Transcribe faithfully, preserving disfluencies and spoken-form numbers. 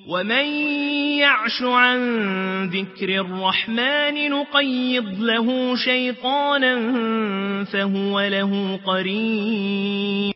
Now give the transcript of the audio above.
ومن يعش عن ذكر الرحمن نقيض له شيطانا فهو له قرين